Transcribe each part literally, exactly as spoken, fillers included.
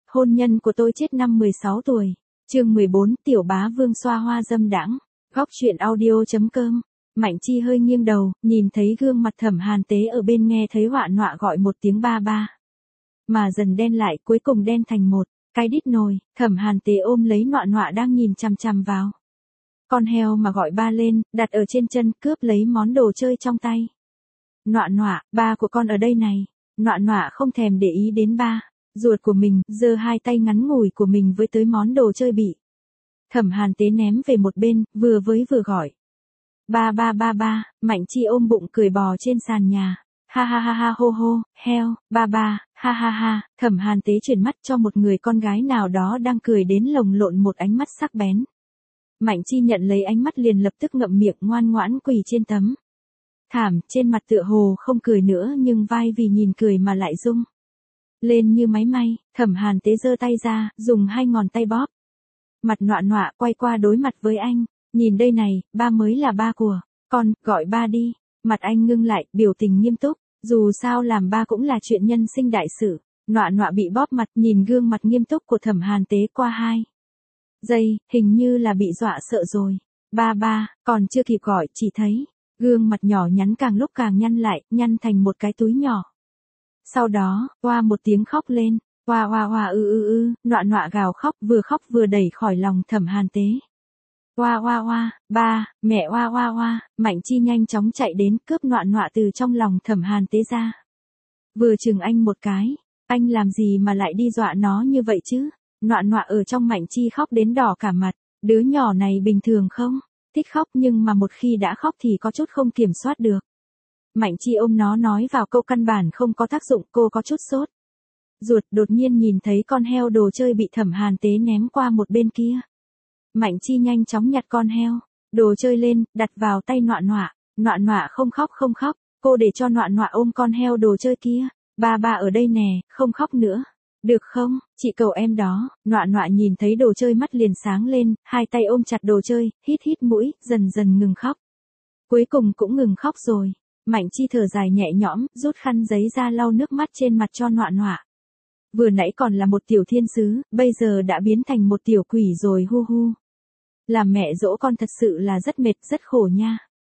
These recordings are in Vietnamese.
Hôn nhân của tôi chết năm mười sáu tuổi. Chương mười bốn, Tiểu Bá Vương xoa hoa dâm đãng. Góc truyện audio.com. Mạnh Chi hơi nghiêng đầu, nhìn thấy gương mặt Thẩm Hàn Tế ở bên, nghe thấy họa nọa gọi một tiếng ba ba. Mà dần đen lại, cuối cùng đen thành một cái đít nồi. Thẩm Hàn Tế ôm lấy nọa nọa đang nhìn chằm chằm vào con heo mà gọi ba lên, đặt ở trên chân, cướp lấy món đồ chơi trong tay. Nọa nọa, ba của con ở đây này. Nọa nọa không thèm để ý đến ba ruột của mình, giơ hai tay ngắn ngủi của mình với tới món đồ chơi bị Thẩm Hàn Tế ném về một bên, vừa với vừa gọi. Ba ba ba ba. Mạnh Chi ôm bụng cười bò trên sàn nhà. Ha ha ha ha hô hô, heo, ba ba, ha ha ha. Thẩm Hàn Tế chuyển mắt cho một người con gái nào đó đang cười đến lồng lộn một ánh mắt sắc bén. Mạnh Chi nhận lấy ánh mắt liền lập tức ngậm miệng ngoan ngoãn quỳ trên tấm thảm, trên mặt tựa hồ không cười nữa nhưng vai vì nhìn cười mà lại rung lên như máy may. Thẩm Hàn Tế giơ tay ra, dùng hai ngón tay bóp mặt nọa nọa, quay qua đối mặt với anh. Nhìn đây này, ba mới là ba của con, gọi ba đi. Mặt anh ngưng lại, biểu tình nghiêm túc. Dù sao làm ba cũng là chuyện nhân sinh đại sự. Nọa nọa bị bóp mặt, nhìn gương mặt nghiêm túc của Thẩm Hàn Tế qua hai giây, hình như là bị dọa sợ rồi. Ba ba, còn chưa kịp gọi, chỉ thấy gương mặt nhỏ nhắn càng lúc càng nhăn lại, nhăn thành một cái túi nhỏ. Sau đó, oa một tiếng khóc lên. Oa oa oa ư ư ư, nọa nọa gào khóc, vừa khóc vừa đẩy khỏi lòng Thẩm Hàn Tế. Oa oa oa, ba, mẹ oa oa oa. Mạnh Chi nhanh chóng chạy đến, cướp nọa nọa từ trong lòng Thẩm Hàn Tế ra. Vừa chừng anh một cái. Anh làm gì mà lại đi dọa nó như vậy chứ? Nọa nọa ở trong Mạnh Chi khóc đến đỏ cả mặt. Đứa nhỏ này bình thường không? Thích khóc nhưng mà một khi đã khóc thì có chút không kiểm soát được. Mạnh Chi ôm nó nói vào câu căn bản không có tác dụng, cô có chút sốt ruột, đột nhiên nhìn thấy con heo đồ chơi bị Thẩm Hàn Tế ném qua một bên kia. Mạnh Chi nhanh chóng nhặt con heo đồ chơi lên, đặt vào tay nọa nọa. Nọa nọa không khóc không khóc, cô để cho nọa nọa ôm con heo đồ chơi kia. Ba ba ở đây nè, không khóc nữa. Được không, chị cầu em đó. Nọa nọa nhìn thấy đồ chơi mắt liền sáng lên, hai tay ôm chặt đồ chơi, hít hít mũi, dần dần ngừng khóc. Cuối cùng cũng ngừng khóc rồi. Mạnh Chi thở dài nhẹ nhõm, rút khăn giấy ra lau nước mắt trên mặt cho nọa nọa. Vừa nãy còn là một tiểu thiên sứ, bây giờ đã biến thành một tiểu quỷ rồi, hu hu. Làm mẹ dỗ con thật sự là rất mệt, rất khổ nha.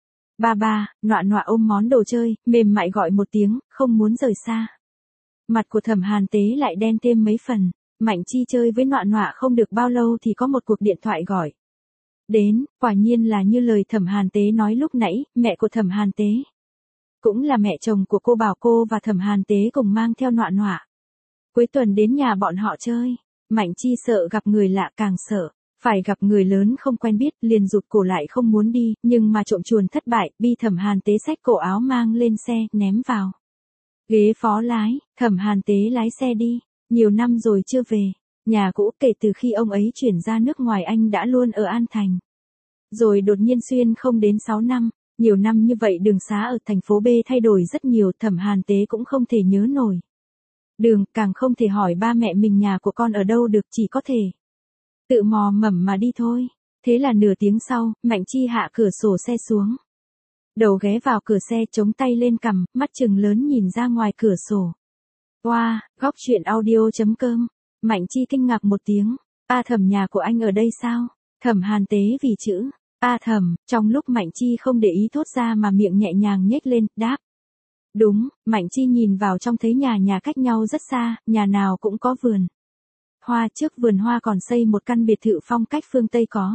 Ba ba, nọa nọa ôm món đồ chơi, mềm mại gọi một tiếng, không muốn rời xa. Mặt của Thẩm Hàn Tế lại đen thêm mấy phần. Mạnh Chi chơi với nọa nọa không được bao lâu thì có một cuộc điện thoại gọi đến, quả nhiên là như lời Thẩm Hàn Tế nói lúc nãy, mẹ của Thẩm Hàn Tế. Cũng là mẹ chồng của cô, bảo cô và Thẩm Hàn Tế cùng mang theo nọa nọa cuối tuần đến nhà bọn họ chơi. Mạnh Chi sợ gặp người lạ, càng sợ phải gặp người lớn không quen biết, liền rụt cổ lại không muốn đi, nhưng mà trộm chuồn thất bại, bi Thẩm Hàn Tế xách cổ áo mang lên xe, ném vào ghế phó lái. Thẩm Hàn Tế lái xe đi. Nhiều năm rồi chưa về nhà cũ, kể từ khi ông ấy chuyển ra nước ngoài anh đã luôn ở An Thành. Rồi đột nhiên xuyên không đến sáu năm. Nhiều năm như vậy đường xá ở thành phố B thay đổi rất nhiều, Thẩm Hàn Tế cũng không thể nhớ nổi đường, càng không thể hỏi ba mẹ mình nhà của con ở đâu được, chỉ có thể tự mò mẫm mà đi thôi. Thế là nửa tiếng sau, Mạnh Chi hạ cửa sổ xe xuống. Đầu ghé vào cửa xe, chống tay lên cằm, mắt trừng lớn nhìn ra ngoài cửa sổ. Wow, góc truyện audio.com. Mạnh Chi kinh ngạc một tiếng. A Thẩm, nhà của anh ở đây sao? Thẩm Hàn Tế vì chữ A Thẩm, trong lúc Mạnh Chi không để ý thốt ra mà miệng nhẹ nhàng nhếch lên, đáp. Đúng. Mạnh Chi nhìn vào trong thấy nhà nhà cách nhau rất xa, nhà nào cũng có vườn hoa, trước vườn hoa còn xây một căn biệt thự phong cách phương Tây có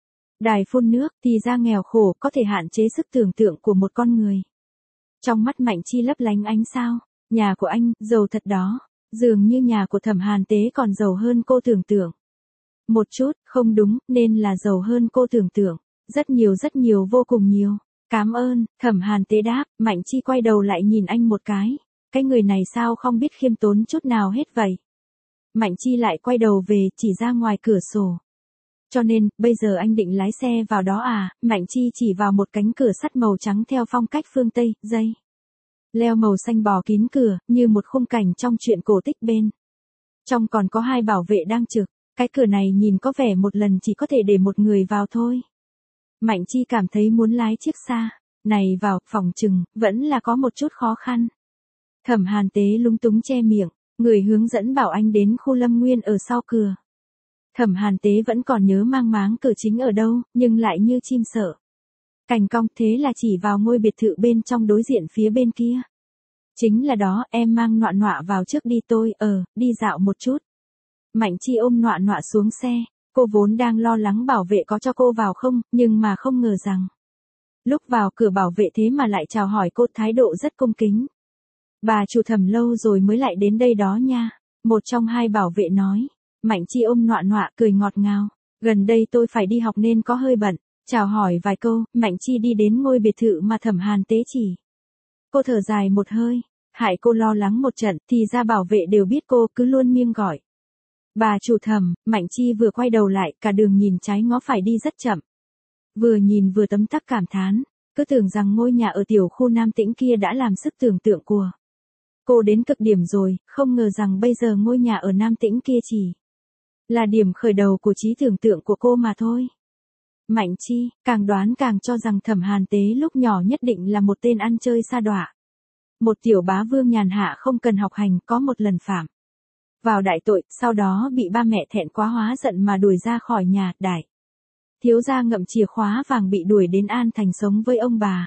đài phun nước, thì ra nghèo khổ có thể hạn chế sức tưởng tượng của một con người. Trong mắt Mạnh Chi lấp lánh ánh sao. Nhà của anh, giàu thật đó. Dường như nhà của Thẩm Hàn Tế còn giàu hơn cô tưởng tượng. Một chút, không đúng, nên là giàu hơn cô tưởng tượng. Rất nhiều rất nhiều, vô cùng nhiều. Cảm ơn. Thẩm Hàn Tế đáp. Mạnh Chi quay đầu lại nhìn anh một cái. Cái người này sao không biết khiêm tốn chút nào hết vậy. Mạnh Chi lại quay đầu về, chỉ ra ngoài cửa sổ. Cho nên, bây giờ anh định lái xe vào đó à? Mạnh Chi chỉ vào một cánh cửa sắt màu trắng theo phong cách phương Tây, dây leo màu xanh bò kín cửa, như một khung cảnh trong truyện cổ tích bên trong còn có hai bảo vệ đang trực. Cái cửa này nhìn có vẻ một lần chỉ có thể để một người vào thôi. Mạnh Chi cảm thấy muốn lái chiếc xa này vào, phòng chừng vẫn là có một chút khó khăn. Thẩm Hàn Tế lúng túng che miệng, Người hướng dẫn bảo anh đến khu Lâm Nguyên ở sau cửa. Thẩm Hàn Tế vẫn còn nhớ mang máng cửa chính ở đâu, nhưng lại như chim sợ cành cong, thế là chỉ vào ngôi biệt thự bên trong đối diện phía bên kia. Chính là đó, em mang Nọa Nọa vào trước đi, tôi, ờ, đi dạo một chút. Mạnh Chi ôm Nọa Nọa xuống xe, cô vốn đang lo lắng bảo vệ có cho cô vào không, nhưng mà không ngờ rằng. Lúc vào cửa bảo vệ thế mà lại chào hỏi cô, thái độ rất cung kính. Bà chủ Thẩm lâu rồi mới lại đến đây đó nha, một trong hai bảo vệ nói. Mạnh Chi ôm Nọa Nọa cười ngọt ngào, gần đây tôi phải đi học nên có hơi bận. Chào hỏi vài câu, Mạnh Chi đi đến ngôi biệt thự mà Thẩm Hàn Tế chỉ. Cô thở dài một hơi, hại cô lo lắng một trận, thì ra bảo vệ đều biết cô, cứ luôn miêng gọi. Bà chủ Thẩm. Mạnh Chi vừa quay đầu lại, cả đường nhìn trái ngó phải đi rất chậm. Vừa nhìn vừa tấm tắc cảm thán, cứ tưởng rằng ngôi nhà ở tiểu khu Nam Tĩnh kia đã làm sức tưởng tượng của cô đến cực điểm rồi, không ngờ rằng bây giờ ngôi nhà ở Nam Tĩnh kia chỉ là điểm khởi đầu của trí tưởng tượng của cô mà thôi. Mạnh Chi, càng đoán càng cho rằng Thẩm Hàn Tế lúc nhỏ nhất định là một tên ăn chơi sa đọa. Một tiểu bá vương nhàn hạ không cần học hành, có một lần phạm vào đại tội, sau đó bị ba mẹ thẹn quá hóa giận mà đuổi ra khỏi nhà, đại thiếu gia ngậm chìa khóa vàng bị đuổi đến An Thành sống với ông bà.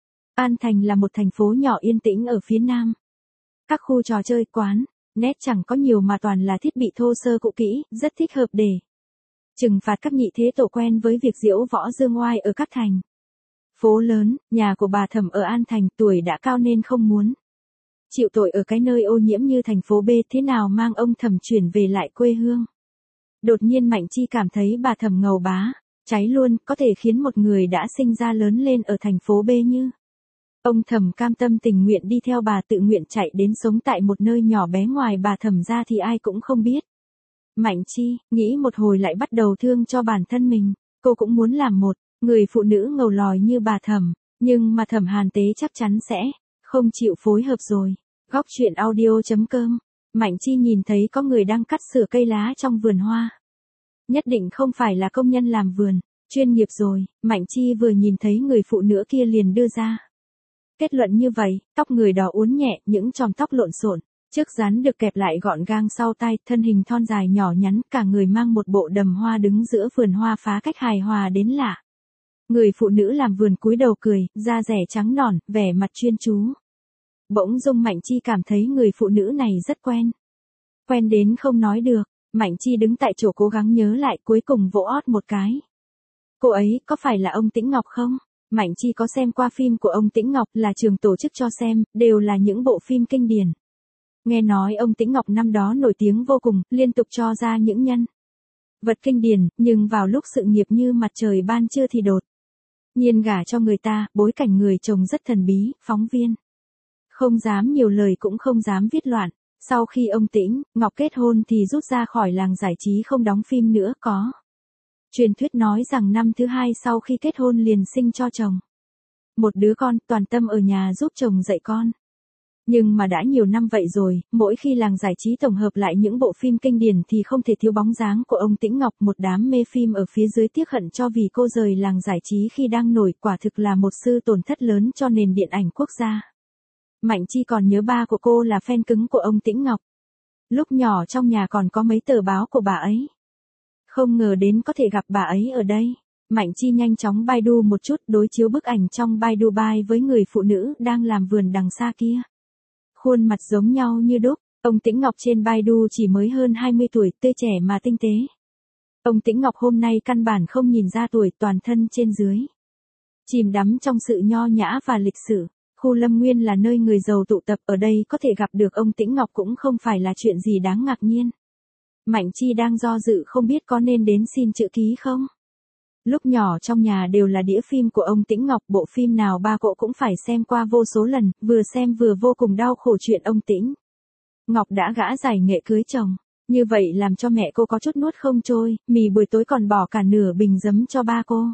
An Thành là một thành phố nhỏ yên tĩnh ở phía nam. Các khu trò chơi, quán, nét chẳng có nhiều mà toàn là thiết bị thô sơ cũ kỹ, rất thích hợp để trừng phạt các nhị thế tổ quen với việc diễu võ dương oai ở các thành phố lớn. Nhà của bà Thẩm ở An Thành, tuổi đã cao nên không muốn chịu tội ở cái nơi ô nhiễm như thành phố B, thế nào mang ông Thẩm chuyển về lại quê hương. Đột nhiên Mạnh Chi cảm thấy bà Thẩm ngầu bá, cháy luôn, có thể khiến một người đã sinh ra lớn lên ở thành phố B như ông Thẩm cam tâm tình nguyện đi theo bà, tự nguyện chạy đến sống tại một nơi nhỏ bé ngoài bà Thẩm ra thì ai cũng không biết. Mạnh Chi, nghĩ một hồi lại bắt đầu thương cho bản thân mình, cô cũng muốn làm một người phụ nữ ngầu lòi như bà Thẩm, nhưng mà Thẩm Hàn Tế chắc chắn sẽ không chịu phối hợp rồi. Góc truyện audio chấm com. Mạnh Chi nhìn thấy có người đang cắt sửa cây lá trong vườn hoa. Nhất định không phải là công nhân làm vườn chuyên nghiệp rồi. Mạnh Chi vừa nhìn thấy người phụ nữ kia liền đưa ra kết luận như vậy. Tóc người đó uốn nhẹ, những chòm tóc lộn xộn, trước rắn được kẹp lại gọn gàng sau tai, thân hình thon dài nhỏ nhắn, cả người mang một bộ đầm hoa đứng giữa vườn hoa phá cách hài hòa đến lạ. Người phụ nữ làm vườn cúi đầu cười, da rẻ trắng nõn, vẻ mặt chuyên chú. Bỗng dưng Mạnh Chi cảm thấy người phụ nữ này rất quen. Quen đến không nói được. Mạnh Chi đứng tại chỗ cố gắng nhớ lại, cuối cùng vỗ ót một cái. Cô ấy có phải là ông Tĩnh Ngọc không? Mạnh Chi có xem qua phim của ông Tĩnh Ngọc, là trường tổ chức cho xem, đều là những bộ phim kinh điển. Nghe nói ông Tĩnh Ngọc năm đó nổi tiếng vô cùng, liên tục cho ra những nhân vật kinh điển, nhưng vào lúc sự nghiệp như mặt trời ban trưa thì đột nhiên gả cho người ta. Bối cảnh người chồng rất thần bí, phóng viên không dám nhiều lời cũng không dám viết loạn. Sau khi ông Tĩnh Ngọc kết hôn thì rút ra khỏi làng giải trí không đóng phim nữa. Có truyền thuyết nói rằng năm thứ hai sau khi kết hôn liền sinh cho chồng một đứa con, toàn tâm ở nhà giúp chồng dạy con. Nhưng mà đã nhiều năm vậy rồi, mỗi khi làng giải trí tổng hợp lại những bộ phim kinh điển thì không thể thiếu bóng dáng của ông Tĩnh Ngọc. Một đám mê phim ở phía dưới tiếc hận cho vì cô rời làng giải trí khi đang nổi, quả thực là một sự tổn thất lớn cho nền điện ảnh quốc gia. Mạnh Chi còn nhớ ba của cô là fan cứng của ông Tĩnh Ngọc. Lúc nhỏ trong nhà còn có mấy tờ báo của bà ấy. Không ngờ đến có thể gặp bà ấy ở đây. Mạnh Chi nhanh chóng Baidu một chút, đối chiếu bức ảnh trong Baidu Bai với người phụ nữ đang làm vườn đằng xa kia. Khuôn mặt giống nhau như đúc. Ông Tĩnh Ngọc trên Baidu chỉ mới hơn hai mươi tuổi, tươi trẻ mà tinh tế. Ông Tĩnh Ngọc hôm nay căn bản không nhìn ra tuổi, toàn thân trên dưới chìm đắm trong sự nho nhã và lịch sử. Khu Lâm Nguyên là nơi người giàu tụ tập, ở đây có thể gặp được ông Tĩnh Ngọc cũng không phải là chuyện gì đáng ngạc nhiên. Mạnh Chi đang do dự không biết có nên đến xin chữ ký không. Lúc nhỏ trong nhà đều là đĩa phim của ông Tĩnh Ngọc, bộ phim nào ba cậu cũng phải xem qua vô số lần, vừa xem vừa vô cùng đau khổ chuyện ông Tĩnh Ngọc đã gã giải nghệ cưới chồng. Như vậy làm cho mẹ cô có chút nuốt không trôi, mì buổi tối còn bỏ cả nửa bình giấm cho ba cô.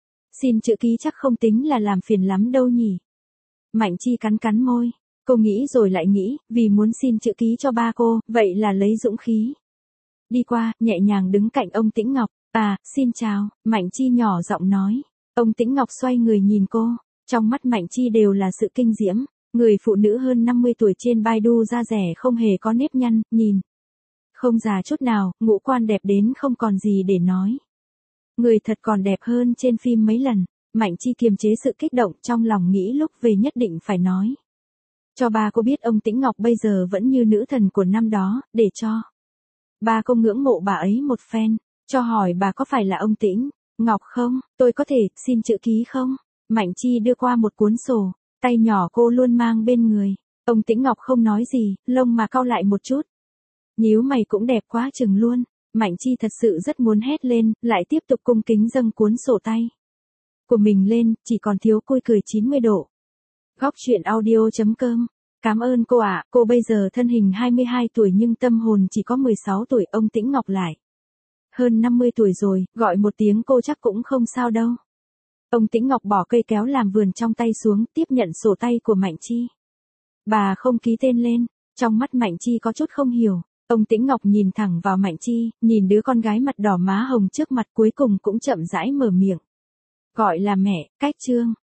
Xin chữ ký chắc không tính là làm phiền lắm đâu nhỉ. Mạnh Chi cắn cắn môi, cô nghĩ rồi lại nghĩ, vì muốn xin chữ ký cho ba cô, vậy là lấy dũng khí đi qua, nhẹ nhàng đứng cạnh ông Tĩnh Ngọc. À, xin chào, Mạnh Chi nhỏ giọng nói. Ông Tĩnh Ngọc xoay người nhìn cô, trong mắt Mạnh Chi đều là sự kinh diễm. Người phụ nữ hơn năm mươi tuổi trên Baidu da rẻ không hề có nếp nhăn, nhìn. Không già chút nào, ngũ quan đẹp đến không còn gì để nói. Người thật còn đẹp hơn trên phim mấy lần. Mạnh Chi kiềm chế sự kích động trong lòng nghĩ lúc về nhất định phải nói. Cho ba cô biết ông Tĩnh Ngọc bây giờ vẫn như nữ thần của năm đó, để cho ba cô ngưỡng mộ bà ấy một phen, cho hỏi bà có phải là ông Tĩnh Ngọc không, tôi có thể xin chữ ký không? Mạnh Chi đưa qua một cuốn sổ, tay nhỏ cô luôn mang bên người. Ông Tĩnh Ngọc không nói gì, lông mà cau lại một chút. Nhíu mày cũng đẹp quá chừng luôn. Mạnh Chi thật sự rất muốn hét lên, lại tiếp tục cung kính dâng cuốn sổ tay của mình lên, chỉ còn thiếu côi cười chín mươi độ. Góc truyện audio chấm com. Cảm ơn cô ạ, cô bây giờ thân hình hai mươi hai tuổi nhưng tâm hồn chỉ có mười sáu tuổi, ông Tĩnh Ngọc lại. Hơn năm mươi tuổi rồi, gọi một tiếng cô chắc cũng không sao đâu. Ông Tĩnh Ngọc bỏ cây kéo làm vườn trong tay xuống, tiếp nhận sổ tay của Mạnh Chi. Bà không ký tên lên, trong mắt Mạnh Chi có chút không hiểu. Ông Tĩnh Ngọc nhìn thẳng vào Mạnh Chi, nhìn đứa con gái mặt đỏ má hồng trước mặt cuối cùng cũng chậm rãi mở miệng. Gọi là mẹ, cách chương.